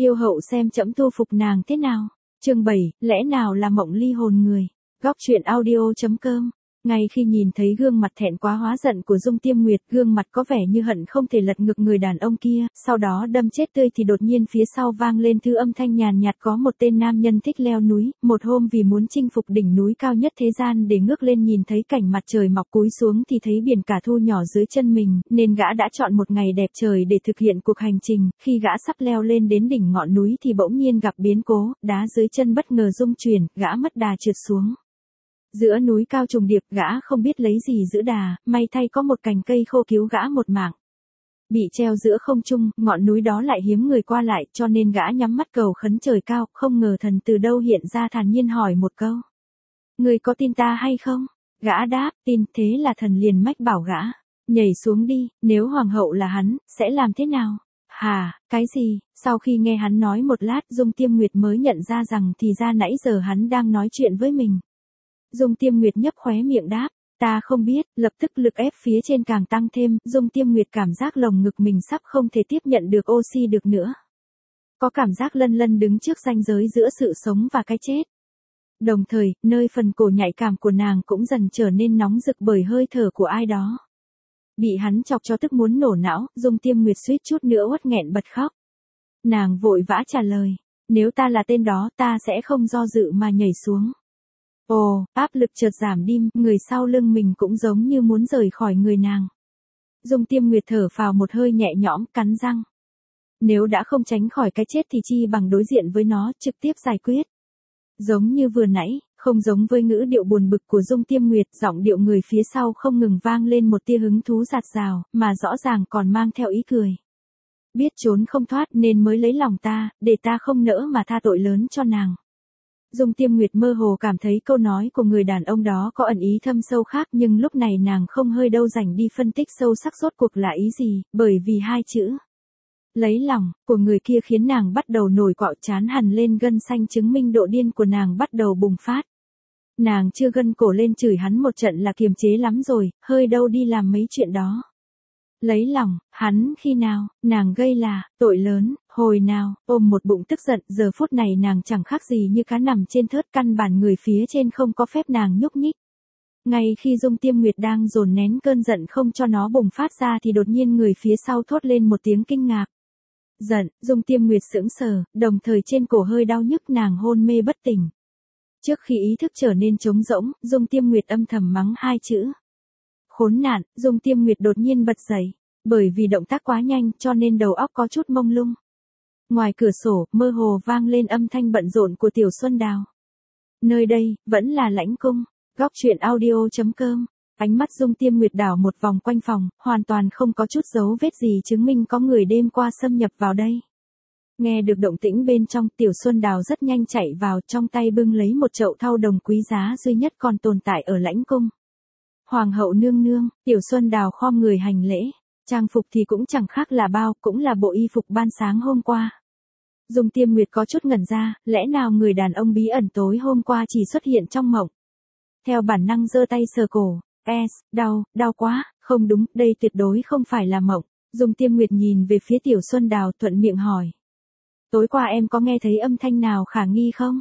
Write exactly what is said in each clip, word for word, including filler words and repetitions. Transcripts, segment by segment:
Yêu hậu xem trẫm thu phục nàng thế nào. Chương bảy, lẽ nào là mộng ly hồn người. Góc truyện audio chấm com. Ngay khi nhìn thấy gương mặt thẹn quá hóa giận của Dung Tiêm Nguyệt, gương mặt có vẻ như hận không thể lật ngược người đàn ông kia, sau đó đâm chết tươi, thì đột nhiên phía sau vang lên thứ âm thanh nhàn nhạt, có một tên nam nhân thích leo núi, một hôm vì muốn chinh phục đỉnh núi cao nhất thế gian để ngước lên nhìn thấy cảnh mặt trời mọc cúi xuống thì thấy biển cả thu nhỏ dưới chân mình, nên gã đã chọn một ngày đẹp trời để thực hiện cuộc hành trình. Khi gã sắp leo lên đến đỉnh ngọn núi thì bỗng nhiên gặp biến cố, đá dưới chân bất ngờ rung chuyển, gã mất đà trượt xuống. Giữa núi cao trùng điệp, gã không biết lấy gì giữ đà, may thay có một cành cây khô cứu gã một mạng. Bị treo giữa không trung, ngọn núi đó lại hiếm người qua lại, cho nên gã nhắm mắt cầu khấn trời cao, không ngờ thần từ đâu hiện ra thản nhiên hỏi một câu. Người có tin ta hay không? Gã đáp, tin. Thế là thần liền mách bảo gã, nhảy xuống đi, nếu hoàng hậu là hắn, sẽ làm thế nào? Hà, cái gì? Sau khi nghe hắn nói một lát, Dung Tiêm Nguyệt mới nhận ra rằng thì ra nãy giờ hắn đang nói chuyện với mình. Dung Tiêm Nguyệt nhấp khóe miệng đáp, ta không biết. Lập tức lực ép phía trên càng tăng thêm, Dung Tiêm Nguyệt cảm giác lồng ngực mình sắp không thể tiếp nhận được oxy được nữa. Có cảm giác lân lân đứng trước ranh giới giữa sự sống và cái chết. Đồng thời, nơi phần cổ nhạy cảm của nàng cũng dần trở nên nóng rực bởi hơi thở của ai đó. Bị hắn chọc cho tức muốn nổ não, Dung Tiêm Nguyệt suýt chút nữa uất nghẹn bật khóc. Nàng vội vã trả lời, nếu ta là tên đó ta sẽ không do dự mà nhảy xuống. Ồ, áp lực chợt giảm đi, người sau lưng mình cũng giống như muốn rời khỏi người nàng. Dung Tiêm Nguyệt thở phào một hơi nhẹ nhõm, cắn răng. Nếu đã không tránh khỏi cái chết thì chi bằng đối diện với nó, trực tiếp giải quyết. Giống như vừa nãy, không giống với ngữ điệu buồn bực của Dung Tiêm Nguyệt, giọng điệu người phía sau không ngừng vang lên một tia hứng thú dạt dào, mà rõ ràng còn mang theo ý cười. Biết trốn không thoát nên mới lấy lòng ta, để ta không nỡ mà tha tội lớn cho nàng. Dung Tiêm Nguyệt mơ hồ cảm thấy câu nói của người đàn ông đó có ẩn ý thâm sâu khác, nhưng lúc này nàng không hơi đâu rảnh đi phân tích sâu sắc rốt cuộc là ý gì, bởi vì hai chữ lấy lòng của người kia khiến nàng bắt đầu nổi cọ chán hằn lên gân xanh, chứng minh độ điên của nàng bắt đầu bùng phát. Nàng chưa gân cổ lên chửi hắn một trận là kiềm chế lắm rồi, hơi đâu đi làm mấy chuyện đó. Lấy lòng, hắn khi nào, nàng gây là, tội lớn, hồi nào, ôm một bụng tức giận, giờ phút này nàng chẳng khác gì như cá nằm trên thớt, căn bản người phía trên không có phép nàng nhúc nhích. Ngay khi Dung Tiêm Nguyệt đang dồn nén cơn giận không cho nó bùng phát ra thì đột nhiên người phía sau thốt lên một tiếng kinh ngạc. Giận, Dung Tiêm Nguyệt sững sờ, đồng thời trên cổ hơi đau nhức, nàng hôn mê bất tỉnh. Trước khi ý thức trở nên trống rỗng, Dung Tiêm Nguyệt âm thầm mắng hai chữ. Khốn nạn. Dung Tiêm Nguyệt đột nhiên bật dậy, bởi vì động tác quá nhanh cho nên đầu óc có chút mông lung. Ngoài cửa sổ, mơ hồ vang lên âm thanh bận rộn của Tiểu Xuân Đào. Nơi đây, vẫn là lãnh cung. Góc truyện audio chấm com. Ánh mắt Dung Tiêm Nguyệt đảo một vòng quanh phòng, hoàn toàn không có chút dấu vết gì chứng minh có người đêm qua xâm nhập vào đây. Nghe được động tĩnh bên trong, Tiểu Xuân Đào rất nhanh chạy vào, trong tay bưng lấy một chậu thau đồng quý giá duy nhất còn tồn tại ở lãnh cung. Hoàng hậu nương nương. Tiểu Xuân Đào khom người hành lễ. Trang phục thì cũng chẳng khác là bao, cũng là bộ y phục ban sáng hôm qua. Dung Tiêm Nguyệt có chút ngẩn ra, lẽ nào người đàn ông bí ẩn tối hôm qua chỉ xuất hiện trong mộng. Theo bản năng giơ tay sờ cổ. Es, đau, đau quá, không đúng, đây tuyệt đối không phải là mộng. Dung Tiêm Nguyệt nhìn về phía Tiểu Xuân Đào thuận miệng hỏi. Tối qua em có nghe thấy âm thanh nào khả nghi không?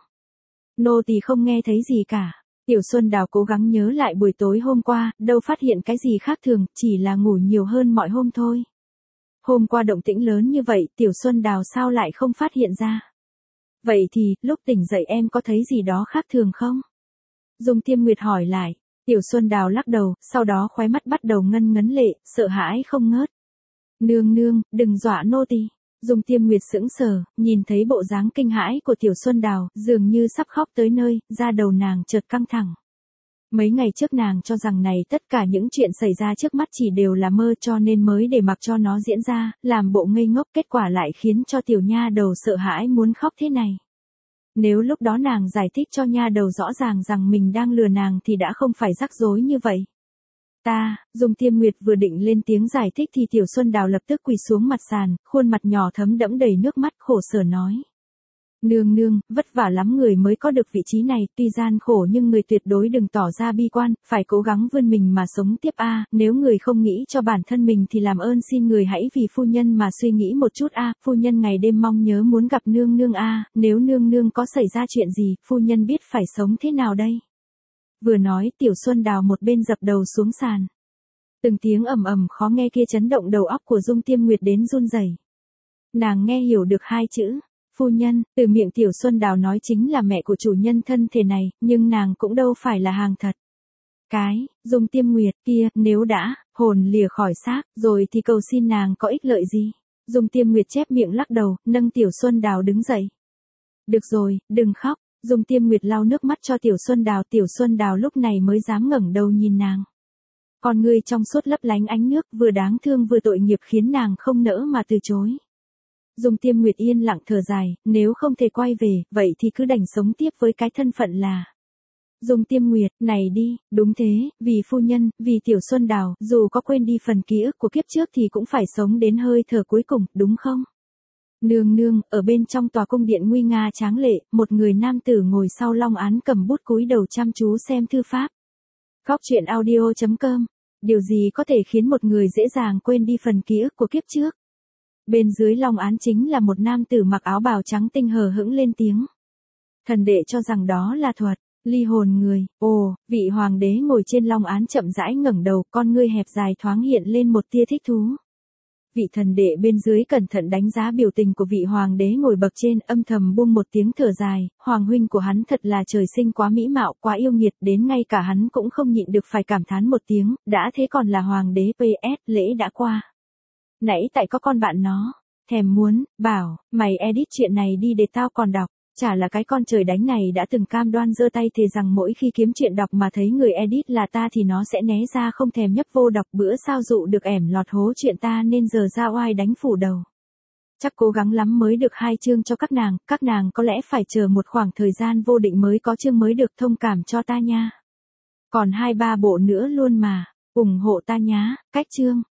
Nô tỳ không nghe thấy gì cả. Tiểu Xuân Đào cố gắng nhớ lại buổi tối hôm qua, đâu phát hiện cái gì khác thường, chỉ là ngủ nhiều hơn mọi hôm thôi. Hôm qua động tĩnh lớn như vậy, Tiểu Xuân Đào sao lại không phát hiện ra? Vậy thì, lúc tỉnh dậy em có thấy gì đó khác thường không? Dung Tiêm Nguyệt hỏi lại. Tiểu Xuân Đào lắc đầu, sau đó khóe mắt bắt đầu ngân ngấn lệ, sợ hãi không ngớt. Nương nương, đừng dọa nô tỳ. Dung Tiêm Nguyệt sững sờ, nhìn thấy bộ dáng kinh hãi của Tiểu Xuân Đào, dường như sắp khóc tới nơi, da đầu nàng chợt căng thẳng. Mấy ngày trước nàng cho rằng này tất cả những chuyện xảy ra trước mắt chỉ đều là mơ cho nên mới để mặc cho nó diễn ra, làm bộ ngây ngốc, kết quả lại khiến cho tiểu nha đầu sợ hãi muốn khóc thế này. Nếu lúc đó nàng giải thích cho nha đầu rõ ràng rằng mình đang lừa nàng thì đã không phải rắc rối như vậy. Ta, Dung Tiêm Nguyệt vừa định lên tiếng giải thích thì Tiểu Xuân Đào lập tức quỳ xuống mặt sàn, khuôn mặt nhỏ thấm đẫm đầy nước mắt, khổ sở nói. Nương nương, vất vả lắm người mới có được vị trí này, tuy gian khổ nhưng người tuyệt đối đừng tỏ ra bi quan, phải cố gắng vươn mình mà sống tiếp a, nếu người không nghĩ cho bản thân mình thì làm ơn xin người hãy vì phu nhân mà suy nghĩ một chút a, phu nhân ngày đêm mong nhớ muốn gặp nương nương a, nếu nương nương có xảy ra chuyện gì, phu nhân biết phải sống thế nào đây. Vừa nói Tiểu Xuân Đào một bên dập đầu xuống sàn. Từng tiếng ầm ầm khó nghe kia chấn động đầu óc của Dung Tiêm Nguyệt đến run rẩy. Nàng nghe hiểu được hai chữ, phu nhân, từ miệng Tiểu Xuân Đào nói chính là mẹ của chủ nhân thân thể này, nhưng nàng cũng đâu phải là hàng thật. Cái, Dung Tiêm Nguyệt kia, nếu đã, hồn lìa khỏi xác, rồi thì cầu xin nàng có ích lợi gì. Dung Tiêm Nguyệt chép miệng lắc đầu, nâng Tiểu Xuân Đào đứng dậy. Được rồi, đừng khóc, Dung Tiêm Nguyệt lau nước mắt cho Tiểu Xuân Đào, Tiểu Xuân Đào lúc này mới dám ngẩng đầu nhìn nàng. Con ngươi trong suốt lấp lánh ánh nước, vừa đáng thương vừa tội nghiệp khiến nàng không nỡ mà từ chối. Dung Tiêm Nguyệt yên lặng thở dài, nếu không thể quay về, vậy thì cứ đành sống tiếp với cái thân phận là. Dung Tiêm Nguyệt, này đi, đúng thế, vì phu nhân, vì Tiểu Xuân Đào, dù có quên đi phần ký ức của kiếp trước thì cũng phải sống đến hơi thở cuối cùng, đúng không? Nương nương, ở bên trong tòa cung điện nguy nga tráng lệ, một người nam tử ngồi sau long án cầm bút cúi đầu chăm chú xem thư pháp. Góc truyện audio chấm com. Điều gì có thể khiến một người dễ dàng quên đi phần ký ức của kiếp trước? Bên dưới long án chính là một nam tử mặc áo bào trắng tinh hờ hững lên tiếng. Thần đệ cho rằng đó là thuật ly hồn người. Ồ, vị hoàng đế ngồi trên long án chậm rãi ngẩng đầu, con ngươi hẹp dài thoáng hiện lên một tia thích thú. Vị thần đệ bên dưới cẩn thận đánh giá biểu tình của vị hoàng đế ngồi bậc trên, âm thầm buông một tiếng thở dài, hoàng huynh của hắn thật là trời sinh quá mỹ mạo, quá yêu nghiệt, đến ngay cả hắn cũng không nhịn được phải cảm thán một tiếng, đã thế còn là hoàng đế pê ét, lễ đã qua. Nãy tại có con bạn nó, thèm muốn, bảo, mày edit chuyện này đi để tao còn đọc. Chả là cái con trời đánh này đã từng cam đoan giơ tay thề rằng mỗi khi kiếm chuyện đọc mà thấy người edit là ta thì nó sẽ né ra không thèm nhấp vô đọc, bữa sao dụ được ẻm lọt hố chuyện ta nên giờ ra oai đánh phủ đầu. Chắc cố gắng lắm mới được hai chương cho các nàng, các nàng có lẽ phải chờ một khoảng thời gian vô định mới có chương mới được, thông cảm cho ta nha. Còn hai ba bộ nữa luôn mà, ủng hộ ta nhá, cách chương.